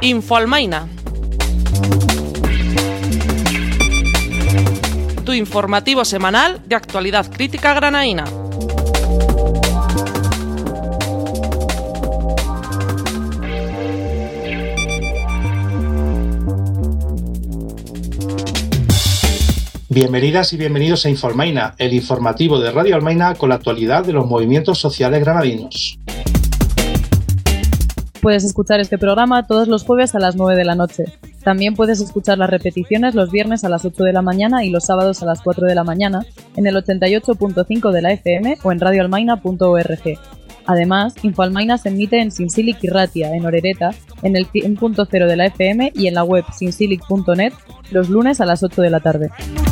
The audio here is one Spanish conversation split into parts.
Infoalmaina. Tu informativo semanal de actualidad crítica granaína. Bienvenidas y bienvenidos a Infoalmaina, el informativo de Radio Almaina con la actualidad de los movimientos sociales granadinos. Puedes escuchar este programa todos los jueves a las 9 de la noche. También puedes escuchar las repeticiones los viernes a las 8 de la mañana y los sábados a las 4 de la mañana en el 88.5 de la FM o en radioalmaina.org. Además, Infoalmaina se emite en Sinsilic y Ratia, en Orereta, en el 100.0 de la FM y en la web sinsilic.net los lunes a las 8 de la tarde.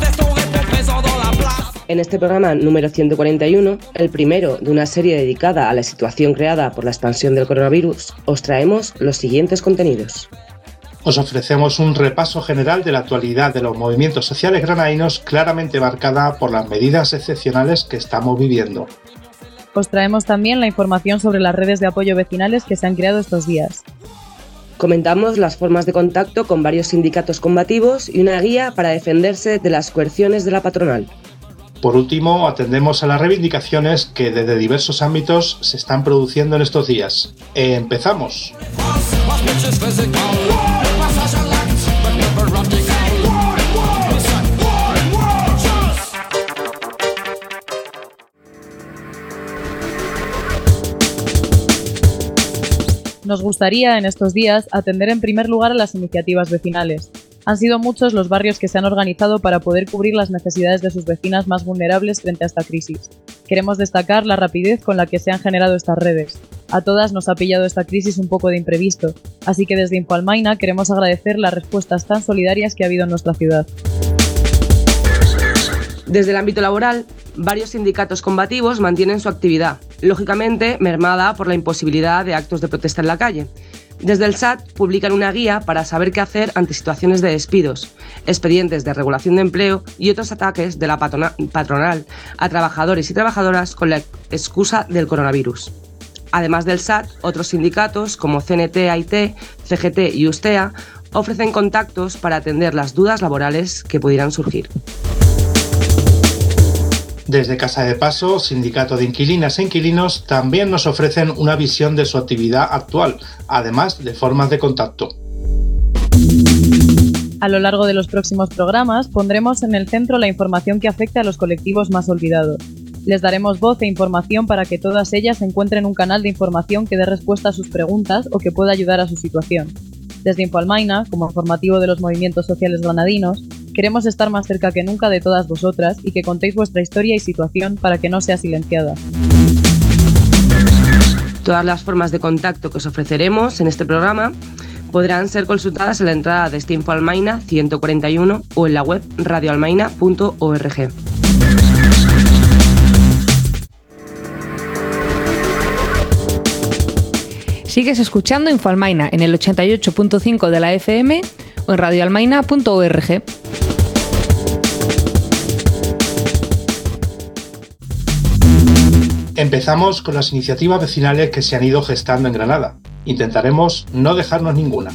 En este programa número 141, el primero de una serie dedicada a la situación creada por la expansión del coronavirus, os traemos los siguientes contenidos. Os ofrecemos un repaso general de la actualidad de los movimientos sociales granadinos claramente marcada por las medidas excepcionales que estamos viviendo. Os traemos también la información sobre las redes de apoyo vecinales que se han creado estos días. Comentamos las formas de contacto con varios sindicatos combativos y una guía para defenderse de las coerciones de la patronal. Por último, atendemos a las reivindicaciones que desde diversos ámbitos se están produciendo en estos días. ¡Empezamos! Nos gustaría, en estos días, atender en primer lugar a las iniciativas vecinales. Han sido muchos los barrios que se han organizado para poder cubrir las necesidades de sus vecinas más vulnerables frente a esta crisis. Queremos destacar la rapidez con la que se han generado estas redes. A todas nos ha pillado esta crisis un poco de imprevisto, así que desde Infoalmaina queremos agradecer las respuestas tan solidarias que ha habido en nuestra ciudad. Desde el ámbito laboral, varios sindicatos combativos mantienen su actividad, lógicamente mermada por la imposibilidad de actos de protesta en la calle. Desde el SAT publican una guía para saber qué hacer ante situaciones de despidos, expedientes de regulación de empleo y otros ataques de la patronal a trabajadores y trabajadoras con la excusa del coronavirus. Además del SAT, otros sindicatos como CNT, AIT, CGT y USTEA ofrecen contactos para atender las dudas laborales que pudieran surgir. Desde Casa de Paso, Sindicato de Inquilinas e Inquilinos también nos ofrecen una visión de su actividad actual, además de formas de contacto. A lo largo de los próximos programas pondremos en el centro la información que afecta a los colectivos más olvidados. Les daremos voz e información para que todas ellas encuentren un canal de información que dé respuesta a sus preguntas o que pueda ayudar a su situación. Desde Infoalmaina, como informativo de los movimientos sociales granadinos, queremos estar más cerca que nunca de todas vosotras y que contéis vuestra historia y situación para que no sea silenciada. Todas las formas de contacto que os ofreceremos en este programa podrán ser consultadas en la entrada de este Infoalmaina 141 o en la web radioalmaina.org. Sigues escuchando Infoalmaina en el 88.5 de la FM o en radioalmaina.org. Empezamos con las iniciativas vecinales que se han ido gestando en Granada. Intentaremos no dejarnos ninguna.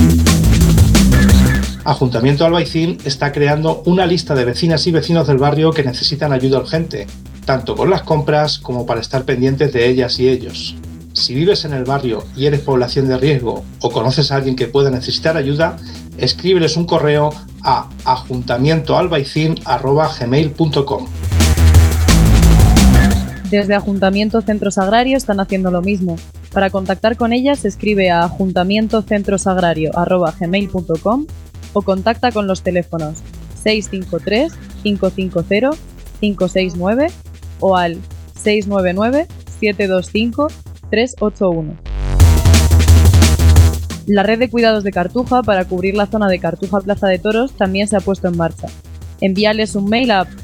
Ayuntamiento Albaicín está creando una lista de vecinas y vecinos del barrio que necesitan ayuda urgente, tanto con las compras como para estar pendientes de ellas y ellos. Si vives en el barrio y eres población de riesgo o conoces a alguien que pueda necesitar ayuda, escríbeles un correo a ayuntamientoalbaicin@gmail.com. Desde Ayuntamiento Centros Agrarios están haciendo lo mismo. Para contactar con ellas se escribe a ayuntamientocentrosagrario@gmail.com o contacta con los teléfonos 653 550 569 o al 699 725 381. La red de cuidados de Cartuja para cubrir la zona de Cartuja Plaza de Toros también se ha puesto en marcha. Envíales un mail a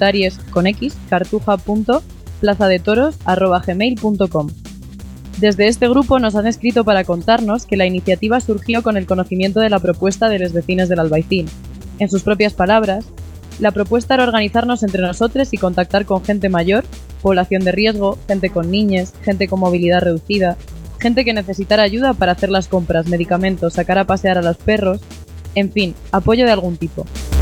voluntarios@cartuja.plazadetoros@gmail.com. Desde este grupo nos han escrito para contarnos que la iniciativa surgió con el conocimiento de la propuesta de los vecinos del Albaicín. En sus propias palabras, la propuesta era organizarnos entre nosotros y contactar con gente mayor, población de riesgo, gente con niñes, gente con movilidad reducida, gente que necesitara ayuda para hacer las compras, medicamentos, sacar a pasear a los perros, en fin, apoyo de algún tipo.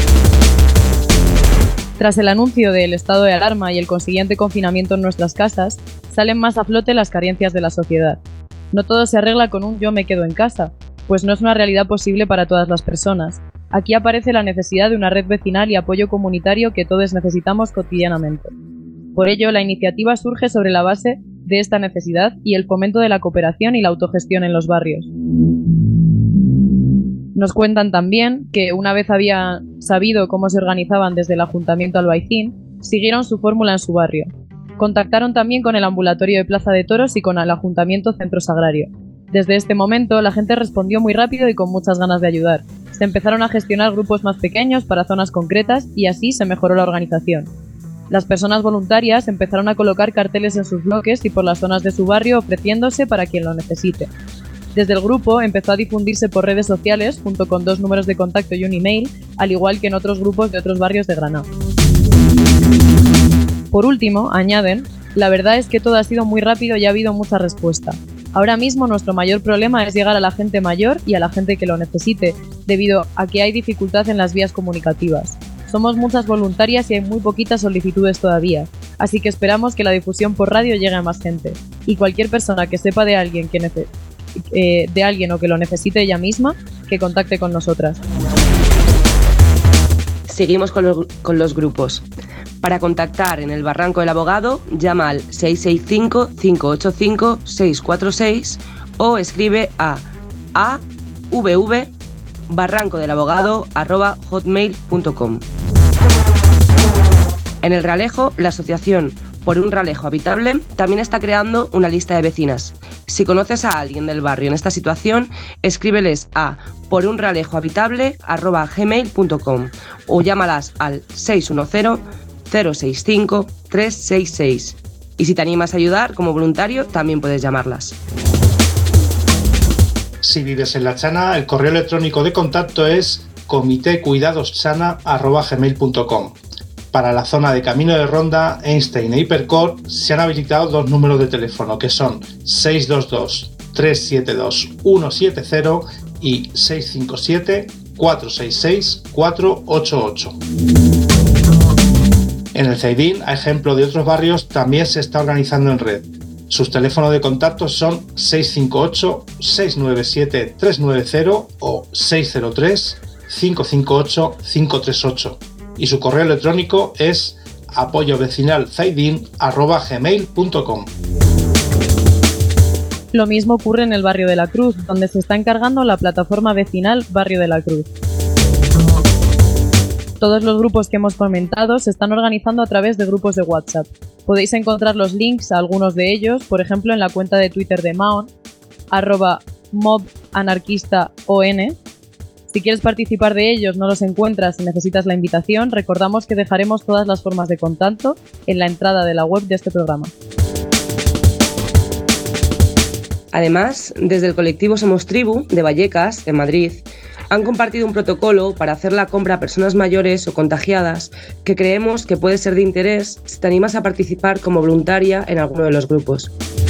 Tras el anuncio del estado de alarma y el consiguiente confinamiento en nuestras casas, salen más a flote las carencias de la sociedad. No todo se arregla con un yo me quedo en casa, pues no es una realidad posible para todas las personas. Aquí aparece la necesidad de una red vecinal y apoyo comunitario que todos necesitamos cotidianamente. Por ello, la iniciativa surge sobre la base de esta necesidad y el fomento de la cooperación y la autogestión en los barrios. Nos cuentan también que una vez habían sabido cómo se organizaban desde el Ayuntamiento Albaicín, siguieron su fórmula en su barrio. Contactaron también con el ambulatorio de Plaza de Toros y con el Ayuntamiento Centro Sagrario. Desde este momento, la gente respondió muy rápido y con muchas ganas de ayudar. Se empezaron a gestionar grupos más pequeños para zonas concretas y así se mejoró la organización. Las personas voluntarias empezaron a colocar carteles en sus bloques y por las zonas de su barrio ofreciéndose para quien lo necesite. Desde el grupo empezó a difundirse por redes sociales junto con 2 números de contacto y un email, al igual que en otros grupos de otros barrios de Granada. Por último, añaden, la verdad es que todo ha sido muy rápido y ha habido mucha respuesta. Ahora mismo nuestro mayor problema es llegar a la gente mayor y a la gente que lo necesite, debido a que hay dificultad en las vías comunicativas. Somos muchas voluntarias y hay muy poquitas solicitudes todavía, así que esperamos que la difusión por radio llegue a más gente. Y cualquier persona que sepa de alguien o que lo necesite ella misma, que contacte con nosotras. Seguimos con los grupos. Para contactar en el Barranco del Abogado, llama al 665-585-646 o escribe a avv@barrancodelabogado@hotmail.com. En el Realejo, la asociación Por un Realejo Habitable también está creando una lista de vecinas. Si conoces a alguien del barrio en esta situación, escríbeles a porunrealejohabitable@gmail.com o llámalas al 610-065-366. Y si te animas a ayudar como voluntario, también puedes llamarlas. Si vives en La Chana, el correo electrónico de contacto es comitecuidadoschana@gmail.com. Para la zona de Camino de Ronda, Einstein e Hipercor se han habilitado 2 números de teléfono que son 622-372-170 y 657-466-488. En el Zaidín, a ejemplo de otros barrios, también se está organizando en red. Sus teléfonos de contacto son 658-697-390 o 603-558-538 y su correo electrónico es apoyovecinalzaidin@gmail.com. Lo mismo ocurre en el barrio de la Cruz, donde se está encargando la plataforma vecinal Barrio de la Cruz. Todos los grupos que hemos comentado se están organizando a través de grupos de WhatsApp. Podéis encontrar los links a algunos de ellos, por ejemplo, en la cuenta de Twitter de Mahon, @mobanarquistaon. Si quieres participar de ellos, no los encuentras y necesitas la invitación, recordamos que dejaremos todas las formas de contacto en la entrada de la web de este programa. Además, desde el colectivo Somos Tribu, de Vallecas, en Madrid, han compartido un protocolo para hacer la compra a personas mayores o contagiadas que creemos que puede ser de interés si te animas a participar como voluntaria en alguno de los grupos.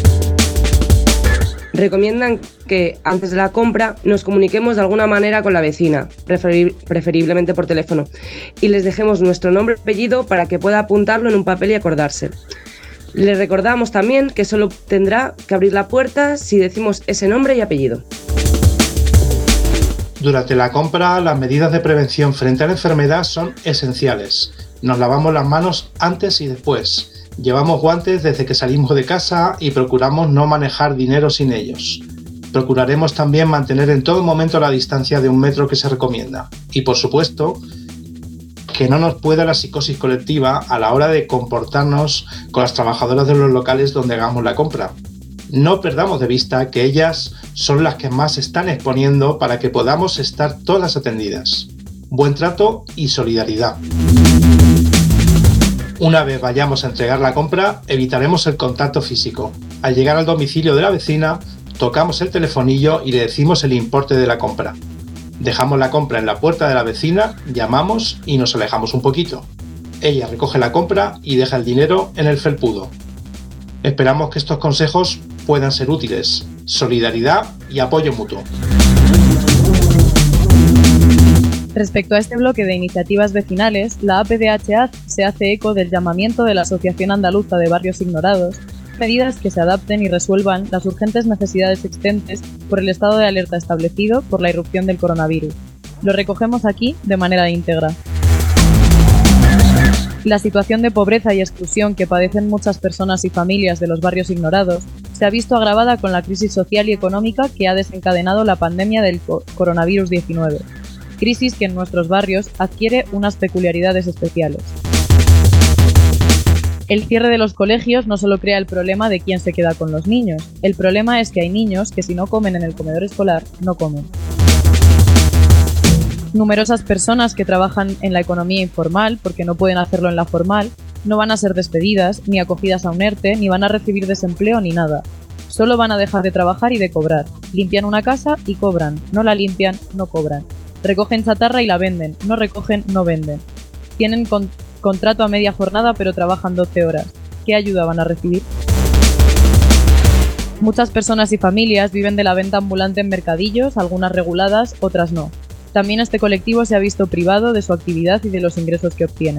Recomiendan que, antes de la compra, nos comuniquemos de alguna manera con la vecina, preferiblemente por teléfono, y les dejemos nuestro nombre y apellido para que pueda apuntarlo en un papel y acordarse. Les recordamos también que solo tendrá que abrir la puerta si decimos ese nombre y apellido. Durante la compra, las medidas de prevención frente a la enfermedad son esenciales. Nos lavamos las manos antes y después. Llevamos guantes desde que salimos de casa y procuramos no manejar dinero sin ellos. Procuraremos también mantener en todo momento la distancia de 1 metro que se recomienda. Y por supuesto, que no nos pueda la psicosis colectiva a la hora de comportarnos con las trabajadoras de los locales donde hagamos la compra. No perdamos de vista que ellas son las que más se están exponiendo para que podamos estar todas atendidas. Buen trato y solidaridad. Una vez vayamos a entregar la compra, evitaremos el contacto físico. Al llegar al domicilio de la vecina, tocamos el telefonillo y le decimos el importe de la compra. Dejamos la compra en la puerta de la vecina, llamamos y nos alejamos un poquito. Ella recoge la compra y deja el dinero en el felpudo. Esperamos que estos consejos puedan ser útiles. Solidaridad y apoyo mutuo. Respecto a este bloque de iniciativas vecinales, la APDHA se hace eco del llamamiento de la Asociación Andaluza de Barrios Ignorados, medidas que se adapten y resuelvan las urgentes necesidades existentes por el estado de alerta establecido por la irrupción del coronavirus. Lo recogemos aquí de manera íntegra. La situación de pobreza y exclusión que padecen muchas personas y familias de los barrios ignorados se ha visto agravada con la crisis social y económica que ha desencadenado la pandemia del coronavirus 19. Crisis que en nuestros barrios adquiere unas peculiaridades especiales. El cierre de los colegios no solo crea el problema de quién se queda con los niños, el problema es que hay niños que si no comen en el comedor escolar, no comen. Numerosas personas que trabajan en la economía informal, porque no pueden hacerlo en la formal, no van a ser despedidas, ni acogidas a un ERTE, ni van a recibir desempleo ni nada. Solo van a dejar de trabajar y de cobrar. Limpian una casa y cobran, no la limpian, no cobran. Recogen chatarra y la venden, no recogen, no venden. Tienen contrato a media jornada pero trabajan 12 horas. ¿Qué ayuda van a recibir? Muchas personas y familias viven de la venta ambulante en mercadillos, algunas reguladas, otras no. También este colectivo se ha visto privado de su actividad y de los ingresos que obtienen.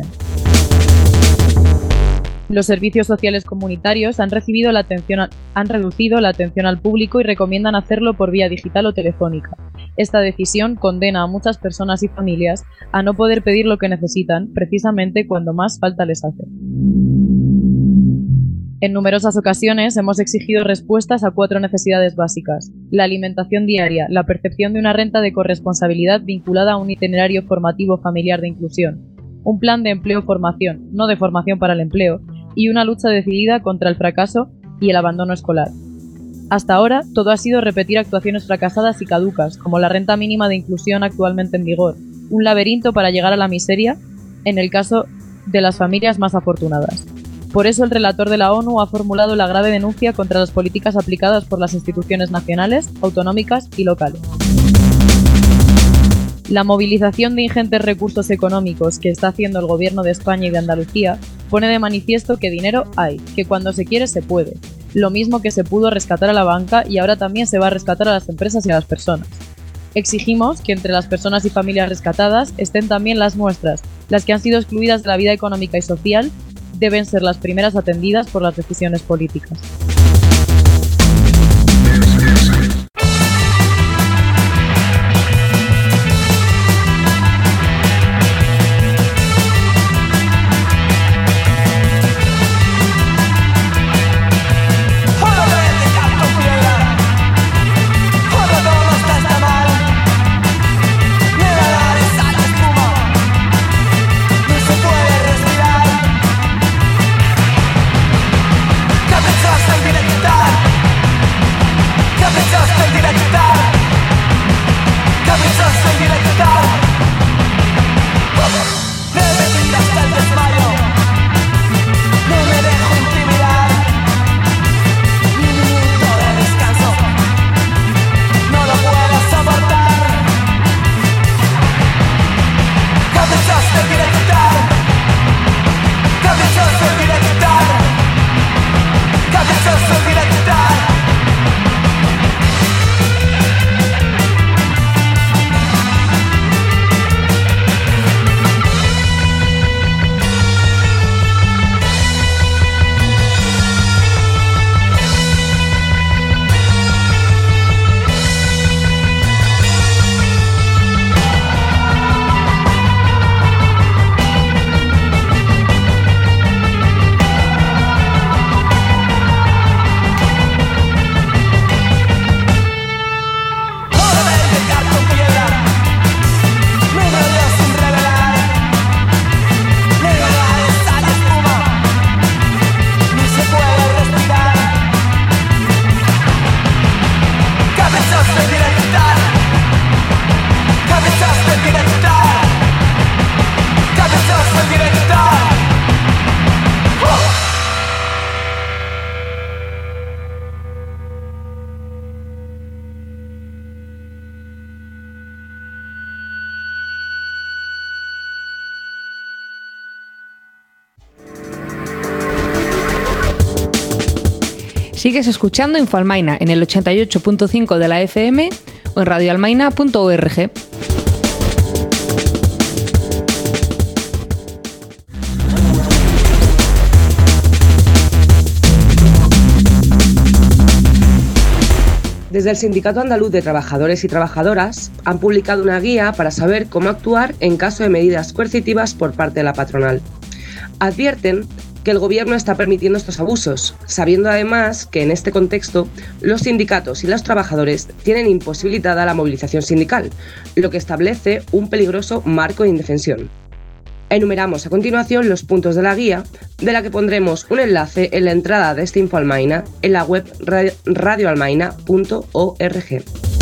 Los servicios sociales comunitarios han reducido la atención al público y recomiendan hacerlo por vía digital o telefónica. Esta decisión condena a muchas personas y familias a no poder pedir lo que necesitan, precisamente cuando más falta les hace. En numerosas ocasiones hemos exigido respuestas a 4 necesidades básicas: la alimentación diaria, la percepción de una renta de corresponsabilidad vinculada a un itinerario formativo familiar de inclusión, un plan de empleo-formación, no de formación para el empleo, y una lucha decidida contra el fracaso y el abandono escolar. Hasta ahora, todo ha sido repetir actuaciones fracasadas y caducas, como la renta mínima de inclusión actualmente en vigor, un laberinto para llegar a la miseria en el caso de las familias más afortunadas. Por eso el relator de la ONU ha formulado la grave denuncia contra las políticas aplicadas por las instituciones nacionales, autonómicas y locales. La movilización de ingentes recursos económicos que está haciendo el Gobierno de España y de Andalucía pone de manifiesto que dinero hay, que cuando se quiere se puede. Lo mismo que se pudo rescatar a la banca y ahora también se va a rescatar a las empresas y a las personas. Exigimos que entre las personas y familias rescatadas estén también las nuestras, las que han sido excluidas de la vida económica y social, deben ser las primeras atendidas por las decisiones políticas. Trust Sigues escuchando Infoalmaina en el 88.5 de la FM o en radioalmaina.org. Desde el Sindicato Andaluz de Trabajadores y Trabajadoras han publicado una guía para saber cómo actuar en caso de medidas coercitivas por parte de la patronal. Advierten que el Gobierno está permitiendo estos abusos, sabiendo además que en este contexto los sindicatos y los trabajadores tienen imposibilitada la movilización sindical, lo que establece un peligroso marco de indefensión. Enumeramos a continuación los puntos de la guía, de la que pondremos un enlace en la entrada de este Infoalmaina en la web radioalmaina.org.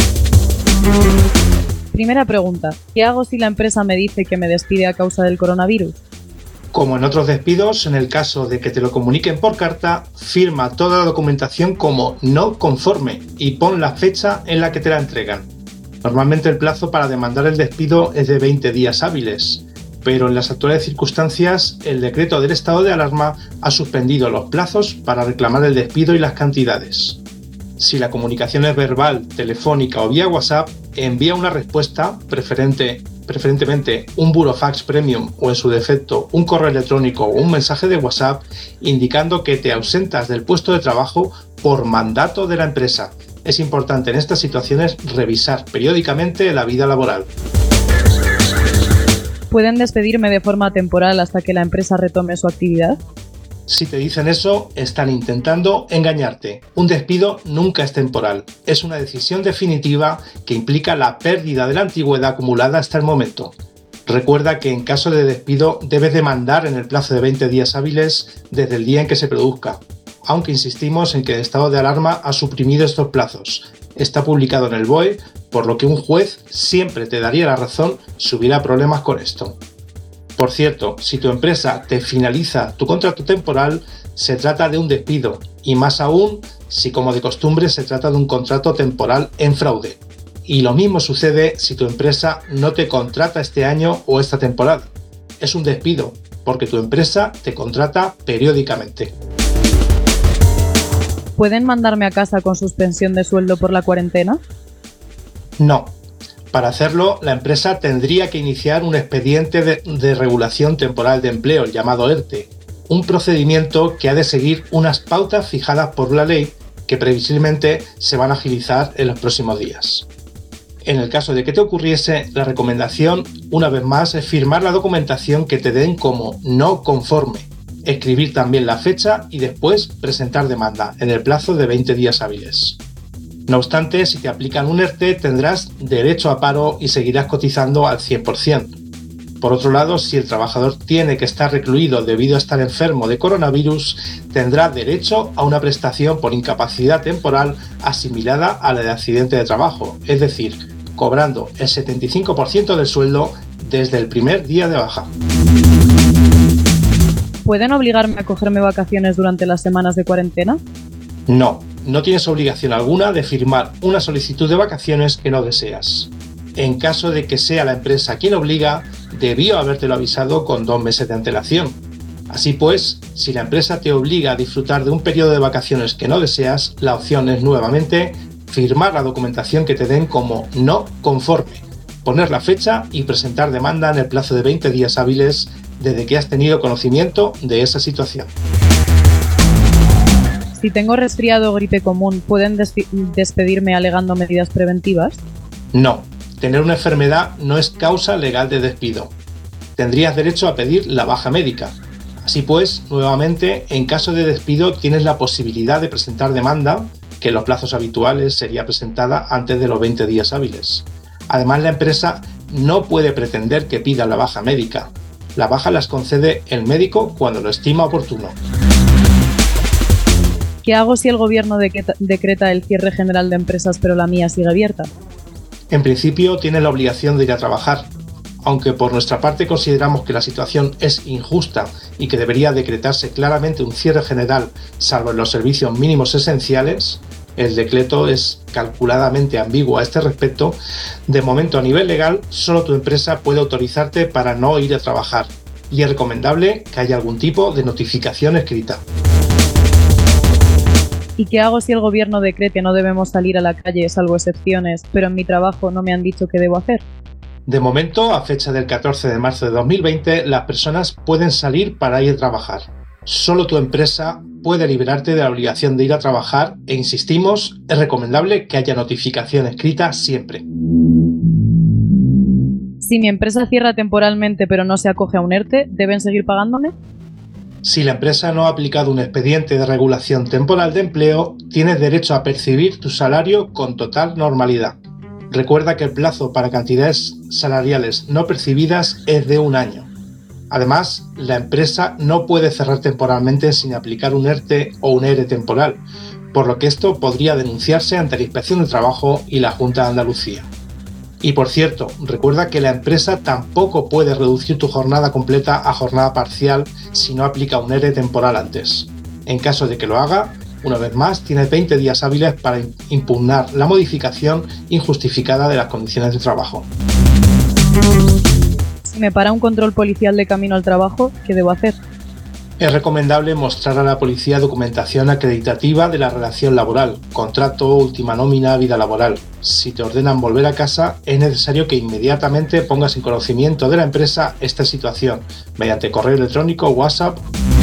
Primera pregunta. ¿Qué hago si la empresa me dice que me despide a causa del coronavirus? Como en otros despidos, en el caso de que te lo comuniquen por carta, firma toda la documentación como no conforme y pon la fecha en la que te la entregan. Normalmente el plazo para demandar el despido es de 20 días hábiles. Pero en las actuales circunstancias, el decreto del estado de alarma ha suspendido los plazos para reclamar el despido y las cantidades. Si la comunicación es verbal, telefónica o vía WhatsApp, envía una respuesta, preferentemente un burofax premium o en su defecto un correo electrónico o un mensaje de WhatsApp indicando que te ausentas del puesto de trabajo por mandato de la empresa. Es importante en estas situaciones revisar periódicamente la vida laboral. ¿Pueden despedirme de forma temporal hasta que la empresa retome su actividad? Si te dicen eso, están intentando engañarte. Un despido nunca es temporal. Es una decisión definitiva que implica la pérdida de la antigüedad acumulada hasta el momento. Recuerda que en caso de despido debes demandar en el plazo de 20 días hábiles desde el día en que se produzca. Aunque insistimos en que el estado de alarma ha suprimido estos plazos. Está publicado en el BOE, por lo que un juez siempre te daría la razón si hubiera problemas con esto. Por cierto, si tu empresa te finaliza tu contrato temporal, se trata de un despido, y más aún si como de costumbre se trata de un contrato temporal en fraude. Y lo mismo sucede si tu empresa no te contrata este año o esta temporada. Es un despido, porque tu empresa te contrata periódicamente. ¿Pueden mandarme a casa con suspensión de sueldo por la cuarentena? No. Para hacerlo, la empresa tendría que iniciar un expediente de regulación temporal de empleo, llamado ERTE, un procedimiento que ha de seguir unas pautas fijadas por la ley que previsiblemente se van a agilizar en los próximos días. En el caso de que te ocurriese, la recomendación, una vez más, es firmar la documentación que te den como no conforme, escribir también la fecha y después presentar demanda en el plazo de 20 días hábiles. No obstante, si te aplican un ERTE tendrás derecho a paro y seguirás cotizando al 100%. Por otro lado, si el trabajador tiene que estar recluido debido a estar enfermo de coronavirus, tendrá derecho a una prestación por incapacidad temporal asimilada a la de accidente de trabajo, es decir, cobrando el 75% del sueldo desde el primer día de baja. ¿Pueden obligarme a cogerme vacaciones durante las semanas de cuarentena? No tienes obligación alguna de firmar una solicitud de vacaciones que no deseas. En caso de que sea la empresa quien obliga, debió habértelo avisado con 2 meses de antelación. Así pues, si la empresa te obliga a disfrutar de un periodo de vacaciones que no deseas, la opción es nuevamente firmar la documentación que te den como no conforme, poner la fecha y presentar demanda en el plazo de 20 días hábiles desde que has tenido conocimiento de esa situación. Si tengo resfriado o gripe común, ¿pueden despedirme alegando medidas preventivas? No, tener una enfermedad no es causa legal de despido. Tendrías derecho a pedir la baja médica. Así pues, nuevamente, en caso de despido tienes la posibilidad de presentar demanda, que en los plazos habituales sería presentada antes de los 20 días hábiles. Además, la empresa no puede pretender que pida la baja médica. La baja las concede el médico cuando lo estima oportuno. ¿Qué hago si el gobierno decreta el cierre general de empresas pero la mía sigue abierta? En principio tienes la obligación de ir a trabajar, aunque por nuestra parte consideramos que la situación es injusta y que debería decretarse claramente un cierre general salvo en los servicios mínimos esenciales. El decreto es calculadamente ambiguo a este respecto. De momento, a nivel legal, solo tu empresa puede autorizarte para no ir a trabajar y es recomendable que haya algún tipo de notificación escrita. ¿Y qué hago si el gobierno decrete que no debemos salir a la calle salvo excepciones, pero en mi trabajo no me han dicho qué debo hacer? De momento, a fecha del 14 de marzo de 2020, las personas pueden salir para ir a trabajar. Solo tu empresa puede liberarte de la obligación de ir a trabajar e insistimos, es recomendable que haya notificación escrita siempre. Si mi empresa cierra temporalmente pero no se acoge a un ERTE, ¿deben seguir pagándome? Si la empresa no ha aplicado un expediente de regulación temporal de empleo, tienes derecho a percibir tu salario con total normalidad. Recuerda que el plazo para cantidades salariales no percibidas es de 1 año. Además, la empresa no puede cerrar temporalmente sin aplicar un ERTE o un ERE temporal, por lo que esto podría denunciarse ante la Inspección de Trabajo y la Junta de Andalucía. Y por cierto, recuerda que la empresa tampoco puede reducir tu jornada completa a jornada parcial si no aplica un ERE temporal antes. En caso de que lo haga, una vez más, tienes 20 días hábiles para impugnar la modificación injustificada de las condiciones de trabajo. Si me para un control policial de camino al trabajo, ¿qué debo hacer? Es recomendable mostrar a la policía documentación acreditativa de la relación laboral, contrato, última nómina, vida laboral. Si te ordenan volver a casa, es necesario que inmediatamente pongas en conocimiento de la empresa esta situación, mediante correo electrónico o WhatsApp.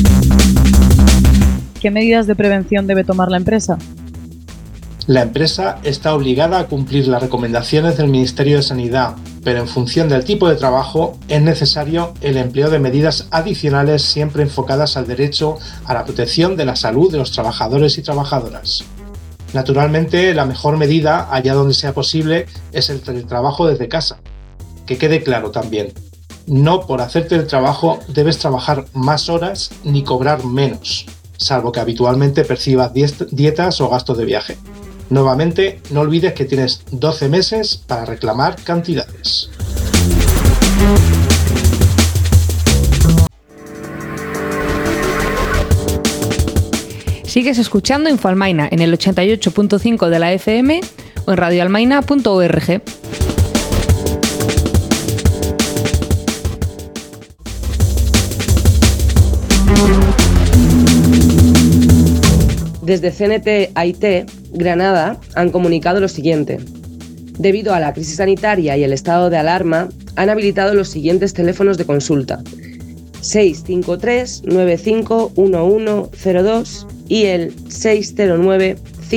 ¿Qué medidas de prevención debe tomar la empresa? La empresa está obligada a cumplir las recomendaciones del Ministerio de Sanidad, pero en función del tipo de trabajo es necesario el empleo de medidas adicionales siempre enfocadas al derecho a la protección de la salud de los trabajadores y trabajadoras. Naturalmente, la mejor medida, allá donde sea posible, es el teletrabajo desde casa. Que quede claro también, no por hacerte el trabajo debes trabajar más horas ni cobrar menos, salvo que habitualmente percibas dietas o gastos de viaje. Nuevamente, no olvides que tienes 12 meses para reclamar cantidades. Sigues escuchando Infoalmaina en el 88.5 de la FM o en radioalmaina.org. Desde CNT IT, Granada, han comunicado lo siguiente. Debido a la crisis sanitaria y el estado de alarma, han habilitado los siguientes teléfonos de consulta: 653 951102 y el 609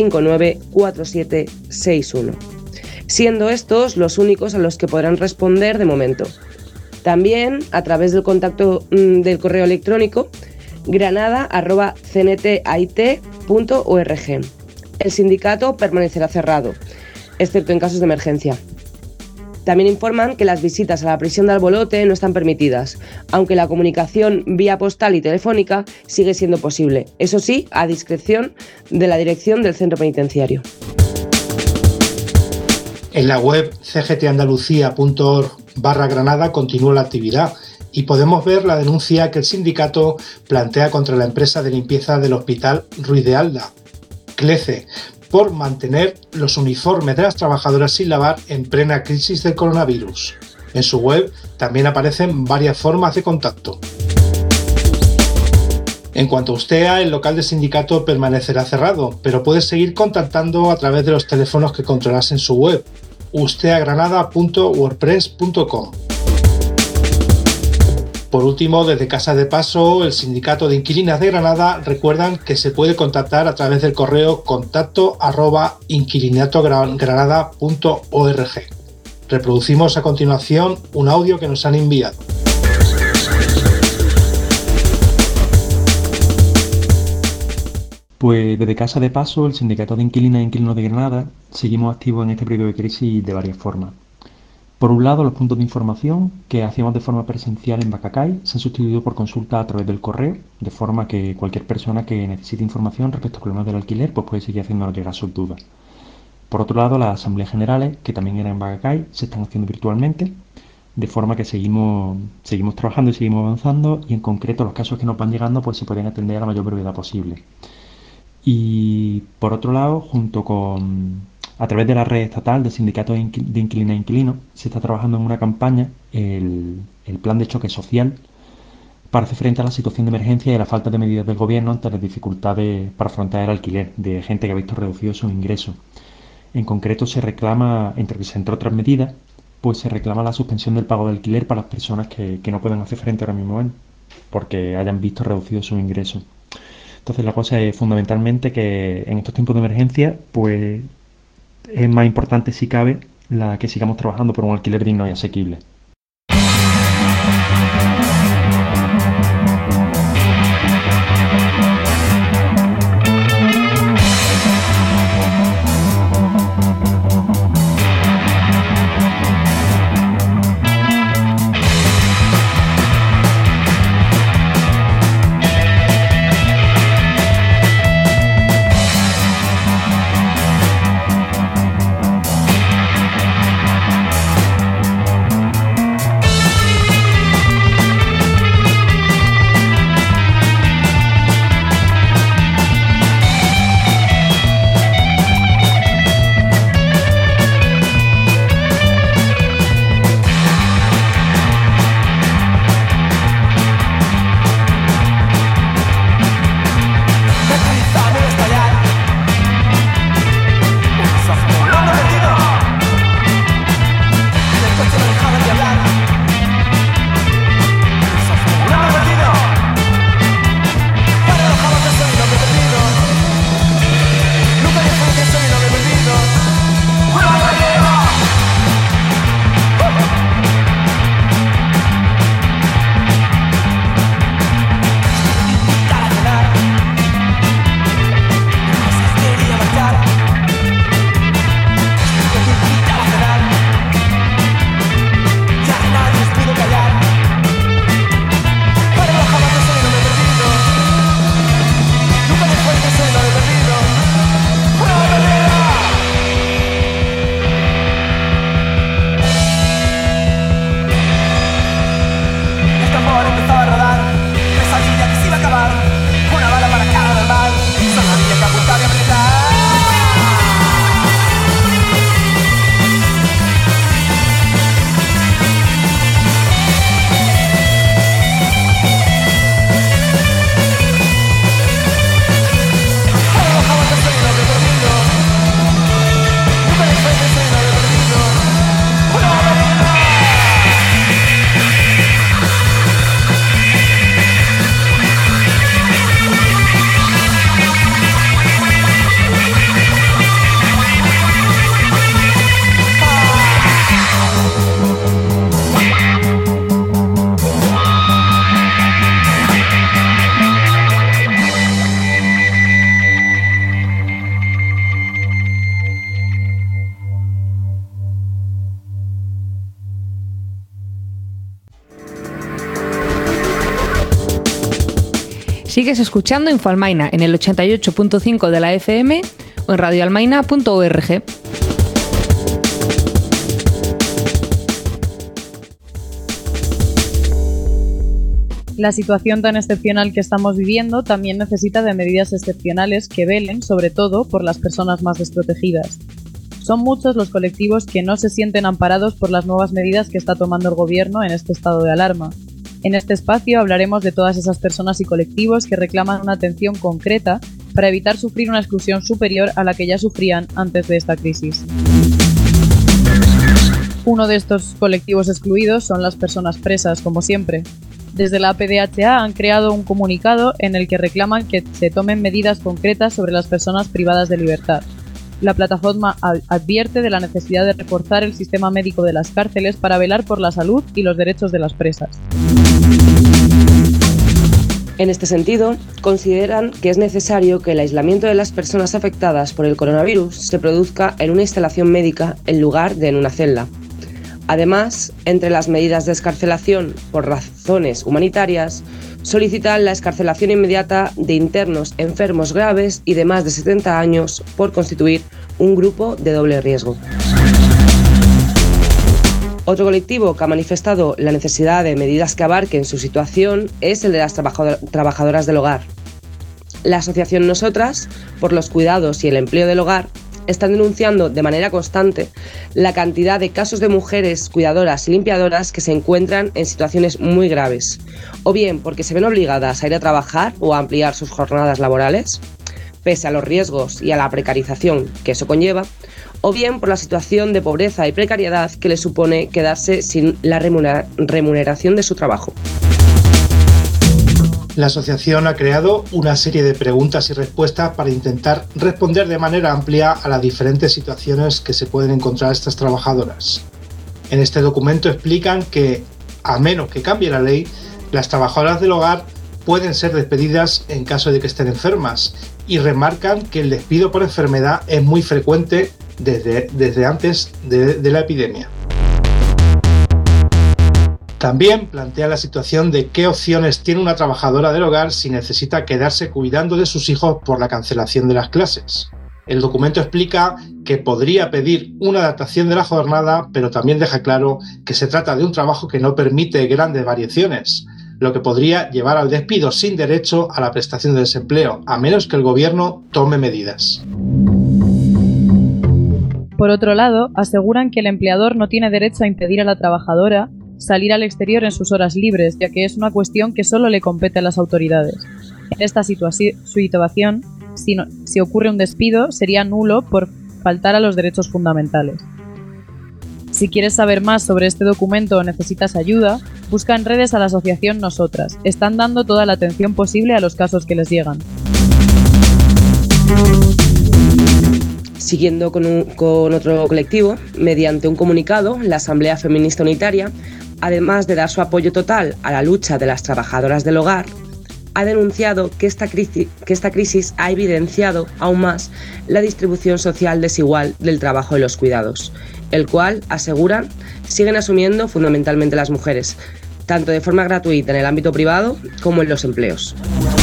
594761, siendo estos los únicos a los que podrán responder de momento. También a través del contacto del correo electrónico granada@cntit.org. El sindicato permanecerá cerrado, excepto en casos de emergencia. También informan que las visitas a la prisión de Albolote no están permitidas, aunque la comunicación vía postal y telefónica sigue siendo posible, eso sí, a discreción de la dirección del centro penitenciario. En la web cgtandalucía.org/Granada continúa la actividad y podemos ver la denuncia que el sindicato plantea contra la empresa de limpieza del Hospital Ruiz de Alda, CLECE, por mantener los uniformes de las trabajadoras sin lavar en plena crisis del coronavirus. En su web también aparecen varias formas de contacto. En cuanto a Ustea, el local del sindicato permanecerá cerrado, pero puedes seguir contactando a través de los teléfonos que controlas en su web, usteagranada.wordpress.com. Por último, desde Casa de Paso, el Sindicato de Inquilinas de Granada recuerdan que se puede contactar a través del correo contacto@inquilinatogranada.org. Reproducimos a continuación un audio que nos han enviado. Pues desde Casa de Paso, el Sindicato de Inquilinas e Inquilinos de Granada, seguimos activos en este periodo de crisis de varias formas. Por un lado, los puntos de información que hacíamos de forma presencial en Bacacay se han sustituido por consulta a través del correo, de forma que cualquier persona que necesite información respecto a problemas del alquiler pues puede seguir haciéndonos llegar sus dudas. Por otro lado, las asambleas generales, que también eran en Bacacay, se están haciendo virtualmente, de forma que seguimos trabajando y seguimos avanzando, y en concreto los casos que nos van llegando pues se pueden atender a la mayor brevedad posible. Y por otro lado, a través de la red estatal del Sindicato de Inquilinas e Inquilinos, se está trabajando en una campaña, el Plan de Choque Social, para hacer frente a la situación de emergencia y a la falta de medidas del gobierno ante las dificultades para afrontar el alquiler de gente que ha visto reducidos sus ingresos. En concreto se reclama, entre otras medidas, pues se reclama la suspensión del pago de alquiler para las personas que no pueden hacer frente ahora mismo porque hayan visto reducidos sus ingresos. Entonces la cosa es fundamentalmente que en estos tiempos de emergencia pues es más importante, si cabe, la que sigamos trabajando por un alquiler digno y asequible. Sigues escuchando Infoalmaina en el 88.5 de la FM o en radioalmaina.org. La situación tan excepcional que estamos viviendo también necesita de medidas excepcionales que velen, sobre todo, por las personas más desprotegidas. Son muchos los colectivos que no se sienten amparados por las nuevas medidas que está tomando el Gobierno en este estado de alarma. En este espacio hablaremos de todas esas personas y colectivos que reclaman una atención concreta para evitar sufrir una exclusión superior a la que ya sufrían antes de esta crisis. Uno de estos colectivos excluidos son las personas presas, como siempre. Desde la APDHA han creado un comunicado en el que reclaman que se tomen medidas concretas sobre las personas privadas de libertad. La plataforma advierte de la necesidad de reforzar el sistema médico de las cárceles para velar por la salud y los derechos de las presas. En este sentido, consideran que es necesario que el aislamiento de las personas afectadas por el coronavirus se produzca en una instalación médica en lugar de en una celda. Además, entre las medidas de excarcelación por razones humanitarias, solicitan la excarcelación inmediata de internos enfermos graves y de más de 70 años por constituir un grupo de doble riesgo. Otro colectivo que ha manifestado la necesidad de medidas que abarquen su situación es el de las trabajadoras del hogar. La asociación Nosotras, por los cuidados y el empleo del hogar, están denunciando de manera constante la cantidad de casos de mujeres cuidadoras y limpiadoras que se encuentran en situaciones muy graves, o bien porque se ven obligadas a ir a trabajar o a ampliar sus jornadas laborales, pese a los riesgos y a la precarización que eso conlleva, o bien por la situación de pobreza y precariedad que les supone quedarse sin la remuneración de su trabajo. La asociación ha creado una serie de preguntas y respuestas para intentar responder de manera amplia a las diferentes situaciones que se pueden encontrar estas trabajadoras. En este documento explican que, a menos que cambie la ley, las trabajadoras del hogar pueden ser despedidas en caso de que estén enfermas y remarcan que el despido por enfermedad es muy frecuente desde antes de la epidemia. También plantea la situación de qué opciones tiene una trabajadora del hogar si necesita quedarse cuidando de sus hijos por la cancelación de las clases. El documento explica que podría pedir una adaptación de la jornada, pero también deja claro que se trata de un trabajo que no permite grandes variaciones, lo que podría llevar al despido sin derecho a la prestación de desempleo, a menos que el gobierno tome medidas. Por otro lado, aseguran que el empleador no tiene derecho a impedir a la trabajadora salir al exterior en sus horas libres, ya que es una cuestión que solo le compete a las autoridades. En esta situación, si ocurre un despido, sería nulo por faltar a los derechos fundamentales. Si quieres saber más sobre este documento o necesitas ayuda, busca en redes a la asociación Nosotras. Están dando toda la atención posible a los casos que les llegan. Siguiendo con otro colectivo, mediante un comunicado, la Asamblea Feminista Unitaria, además de dar su apoyo total a la lucha de las trabajadoras del hogar, ha denunciado que esta crisis ha evidenciado aún más la distribución social desigual del trabajo y los cuidados, el cual, aseguran, siguen asumiendo fundamentalmente las mujeres, tanto de forma gratuita en el ámbito privado como en los empleos.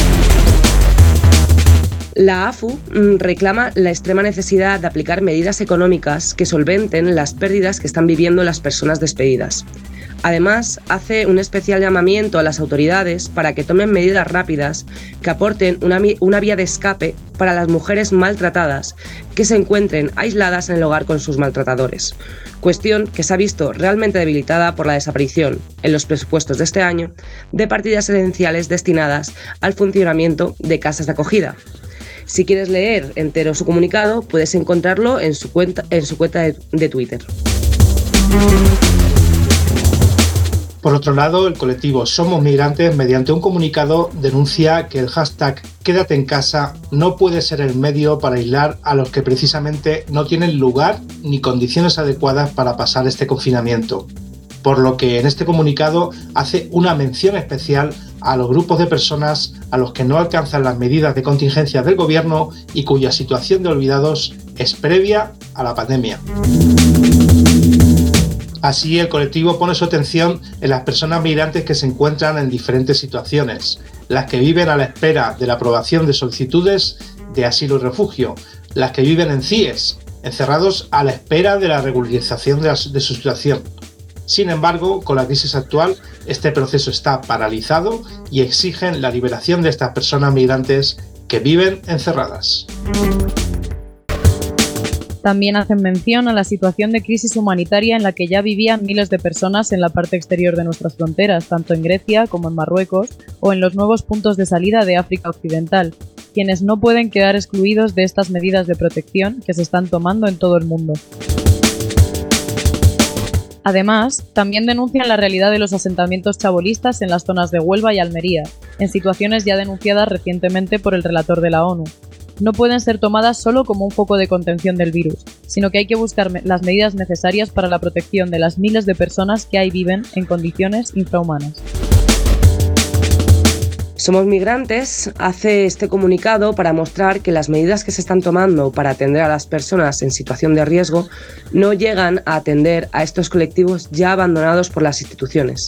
La AFU reclama la extrema necesidad de aplicar medidas económicas que solventen las pérdidas que están viviendo las personas despedidas. Además, hace un especial llamamiento a las autoridades para que tomen medidas rápidas que aporten una vía de escape para las mujeres maltratadas que se encuentren aisladas en el hogar con sus maltratadores, cuestión que se ha visto realmente debilitada por la desaparición, en los presupuestos de este año, de partidas esenciales destinadas al funcionamiento de casas de acogida. Si quieres leer entero su comunicado, puedes encontrarlo en su cuenta de Twitter. Por otro lado, el colectivo Somos Migrantes, mediante un comunicado, denuncia que el hashtag Quédate en casa no puede ser el medio para aislar a los que precisamente no tienen lugar ni condiciones adecuadas para pasar este confinamiento, por lo que en este comunicado hace una mención especial a los grupos de personas a los que no alcanzan las medidas de contingencia del gobierno y cuya situación de olvidados es previa a la pandemia. Así, el colectivo pone su atención en las personas migrantes que se encuentran en diferentes situaciones, las que viven a la espera de la aprobación de solicitudes de asilo y refugio, las que viven en CIES, encerrados a la espera de la regularización de su situación. Sin embargo, con la crisis actual, este proceso está paralizado y exigen la liberación de estas personas migrantes que viven encerradas. También hacen mención a la situación de crisis humanitaria en la que ya vivían miles de personas en la parte exterior de nuestras fronteras, tanto en Grecia como en Marruecos, o en los nuevos puntos de salida de África Occidental, quienes no pueden quedar excluidos de estas medidas de protección que se están tomando en todo el mundo. Además, también denuncian la realidad de los asentamientos chabolistas en las zonas de Huelva y Almería, en situaciones ya denunciadas recientemente por el relator de la ONU. No pueden ser tomadas solo como un foco de contención del virus, sino que hay que buscar las medidas necesarias para la protección de las miles de personas que ahí viven en condiciones infrahumanas. Somos Migrantes hace este comunicado para mostrar que las medidas que se están tomando para atender a las personas en situación de riesgo no llegan a atender a estos colectivos ya abandonados por las instituciones.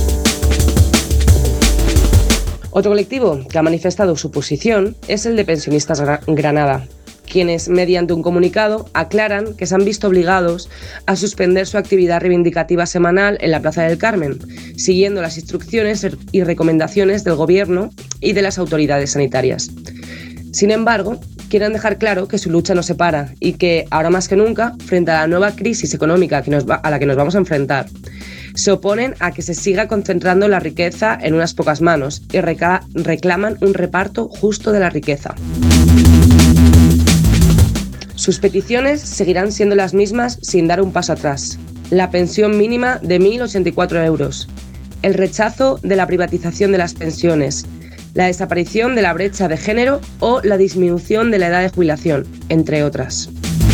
Otro colectivo que ha manifestado su posición es el de Pensionistas Granada, quienes, mediante un comunicado, aclaran que se han visto obligados a suspender su actividad reivindicativa semanal en la Plaza del Carmen, siguiendo las instrucciones y recomendaciones del Gobierno y de las autoridades sanitarias. Sin embargo, quieren dejar claro que su lucha no se para y que, ahora más que nunca, frente a la nueva crisis económica a la que nos vamos a enfrentar, se oponen a que se siga concentrando la riqueza en unas pocas manos y reclaman un reparto justo de la riqueza. Sus peticiones seguirán siendo las mismas sin dar un paso atrás. La pensión mínima de 1.084 euros, el rechazo de la privatización de las pensiones, la desaparición de la brecha de género o la disminución de la edad de jubilación, entre otras.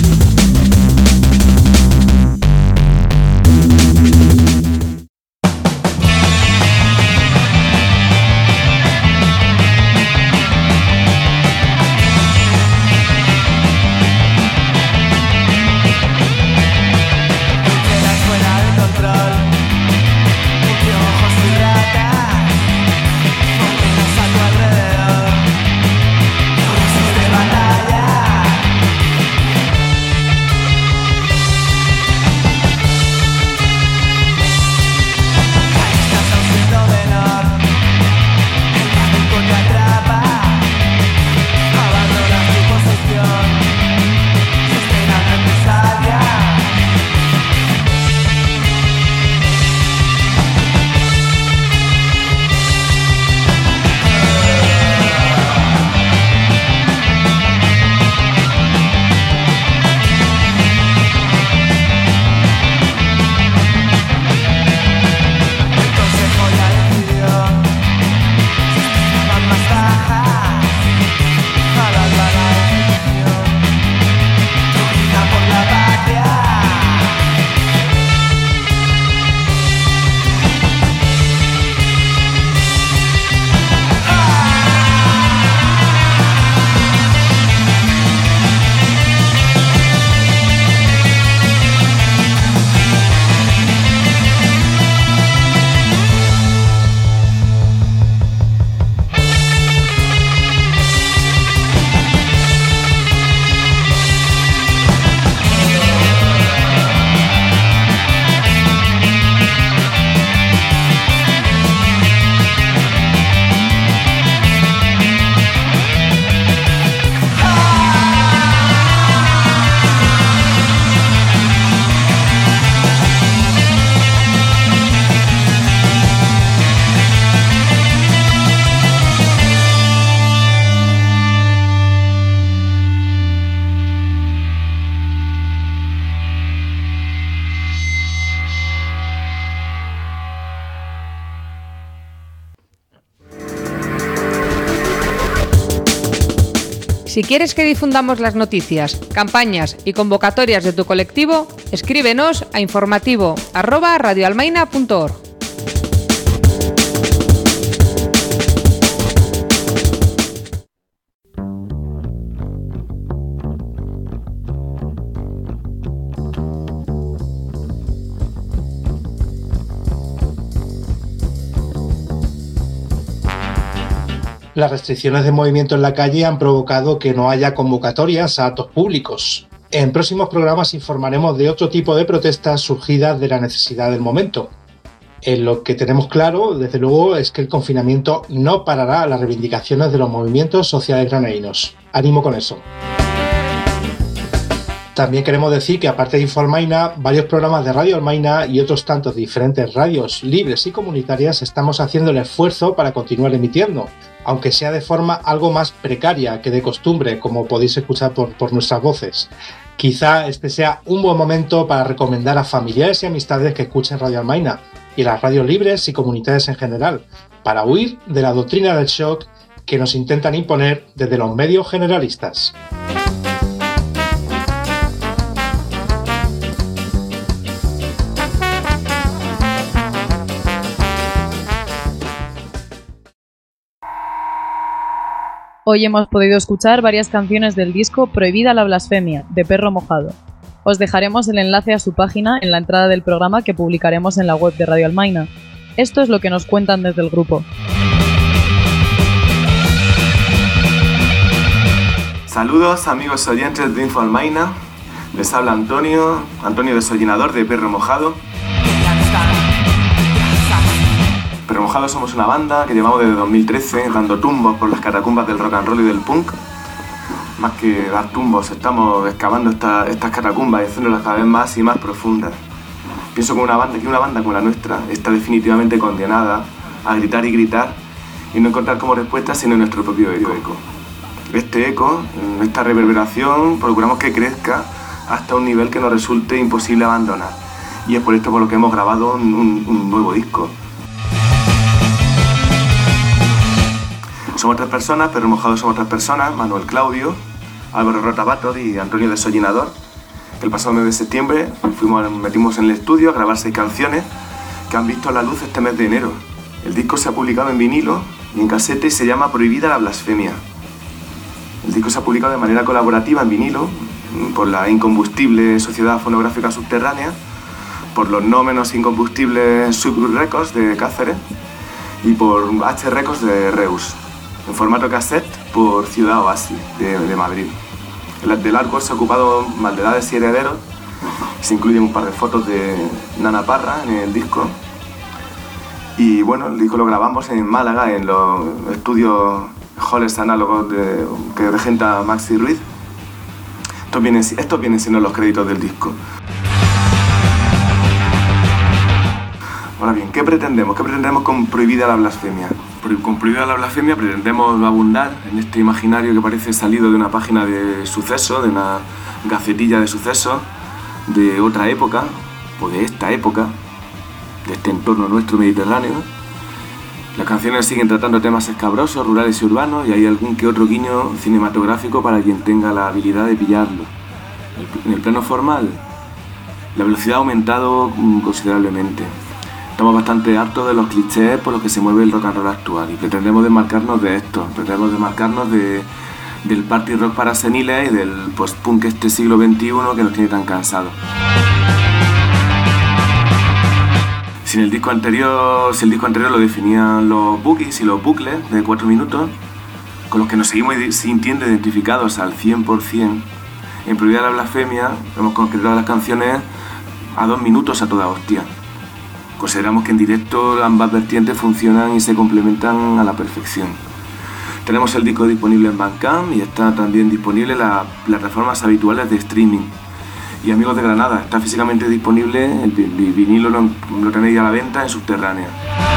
Si quieres que difundamos las noticias, campañas y convocatorias de tu colectivo, escríbenos a informativo@radioalmaina.org. Las restricciones de movimiento en la calle han provocado que no haya convocatorias a actos públicos. En próximos programas informaremos de otro tipo de protestas surgidas de la necesidad del momento. Lo que tenemos claro, desde luego, es que el confinamiento no parará las reivindicaciones de los movimientos sociales granadinos. ¡Ánimo con eso! También queremos decir que, aparte de Infoalmaina, varios programas de Radio Almaina y otros tantos de diferentes radios libres y comunitarias estamos haciendo el esfuerzo para continuar emitiendo, aunque sea de forma algo más precaria que de costumbre, como podéis escuchar por nuestras voces. Quizá este sea un buen momento para recomendar a familiares y amistades que escuchen Radio Almaina y las radios libres y comunitarias en general, para huir de la doctrina del shock que nos intentan imponer desde los medios generalistas. Hoy hemos podido escuchar varias canciones del disco Prohibida la blasfemia, de Perro Mojado. Os dejaremos el enlace a su página en la entrada del programa que publicaremos en la web de Radio Almaina. Esto es lo que nos cuentan desde el grupo. Saludos amigos oyentes de Info Almaina, les habla Antonio Desollinador de Perro Mojado. Perro Mojado somos una banda que llevamos desde 2013 dando tumbos por las catacumbas del rock and roll y del punk. más que dar tumbos, estamos excavando estas catacumbas y haciéndolas cada vez más y más profundas. Pienso que una banda como la nuestra está definitivamente condenada a gritar y gritar y no encontrar como respuesta sino nuestro propio eco. Este eco, esta reverberación, procuramos que crezca hasta un nivel que nos resulte imposible abandonar. Y es por esto por lo que hemos grabado un nuevo disco. Somos 3 personas, Pedro Mojado somos 3 personas, Manuel Claudio, Álvaro Rotabator y Antonio Desollinador. El pasado mes de septiembre metimos en el estudio a grabar 6 canciones que han visto la luz este mes de enero. El disco se ha publicado en vinilo y en casete y se llama Prohibida la blasfemia. El disco se ha publicado de manera colaborativa en vinilo por la incombustible Sociedad Fonográfica Subterránea, por los no menos incombustibles Sub Records de Cáceres y por H Records de Reus, en formato cassette por Ciudad Oasis de Madrid. Del artwork se ha ocupado Maldedades y Herederos, se incluyen un par de fotos de Nana Parra en el disco. Y bueno, el disco lo grabamos en Málaga, en los estudios halls análogos que regenta Maxi Ruiz. Estos vienen siendo los créditos del disco. Ahora bien, ¿qué pretendemos? ¿Qué pretendemos con Prohibida la blasfemia? Con Prohibida la blasfemia pretendemos abundar en este imaginario que parece salido de una página de sucesos, de una gacetilla de sucesos, de otra época, o de esta época, de este entorno nuestro mediterráneo. Las canciones siguen tratando temas escabrosos, rurales y urbanos, y hay algún que otro guiño cinematográfico para quien tenga la habilidad de pillarlo. En el plano formal, la velocidad ha aumentado considerablemente. Estamos bastante hartos de los clichés por los que se mueve el rock and roll actual y pretendemos desmarcarnos de esto, pretendemos desmarcarnos del party rock para seniles y del post-punk este siglo XXI que nos tiene tan cansados. Si el disco anterior lo definían los boogies y los bucles de 4 minutos, con los que nos seguimos sintiendo identificados al 100%, en Prohibida la blasfemia hemos concretado las canciones a 2 minutos a toda hostia. Consideramos que en directo ambas vertientes funcionan y se complementan a la perfección. Tenemos el disco disponible en Bandcamp y está también disponible en las plataformas habituales de streaming. Y amigos de Granada, está físicamente disponible, el vinilo lo tenéis a la venta en Subterránea.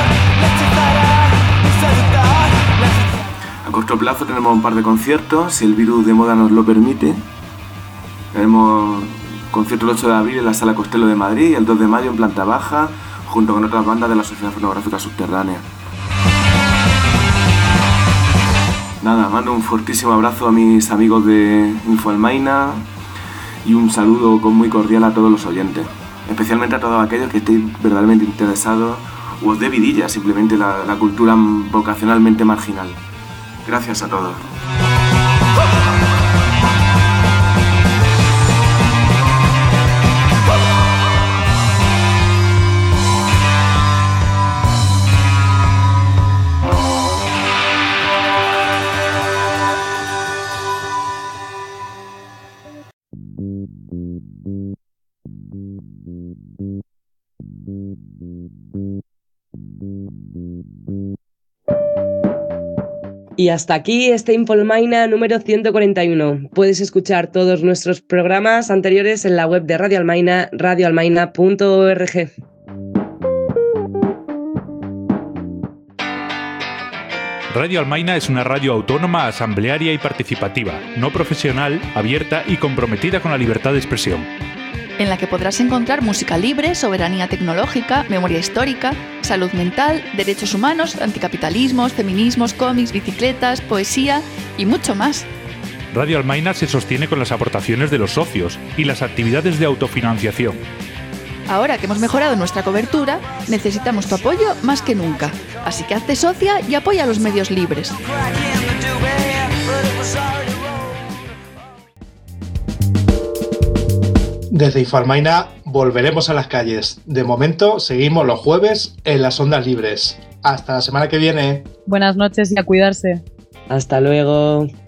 A corto plazo tenemos un par de conciertos, si el virus de moda nos lo permite. Tenemos concierto el 8 de abril en la Sala Costello de Madrid y el 2 de mayo en Planta Baja, junto con otras bandas de la Sociedad Fonográfica Subterránea. Nada, mando un fortísimo abrazo a mis amigos de Infoalmaina y un saludo muy cordial a todos los oyentes, especialmente a todos aquellos que estéis verdaderamente interesados o os dé vidilla simplemente la cultura vocacionalmente marginal. Gracias a todos. Y hasta aquí este Infoalmaina número 141. Puedes escuchar todos nuestros programas anteriores en la web de Radio Almaina, radioalmaina.org. Radio Almaina es una radio autónoma, asamblearia y participativa, no profesional, abierta y comprometida con la libertad de expresión. En la que podrás encontrar música libre, soberanía tecnológica, memoria histórica, salud mental, derechos humanos, anticapitalismos, feminismos, cómics, bicicletas, poesía y mucho más. Radio Almaina se sostiene con las aportaciones de los socios y las actividades de autofinanciación. Ahora que hemos mejorado nuestra cobertura, necesitamos tu apoyo más que nunca. Así que hazte socia y apoya a los medios libres. Desde Infoalmaina volveremos a las calles. De momento, seguimos los jueves en las ondas libres. Hasta la semana que viene. Buenas noches y a cuidarse. Hasta luego.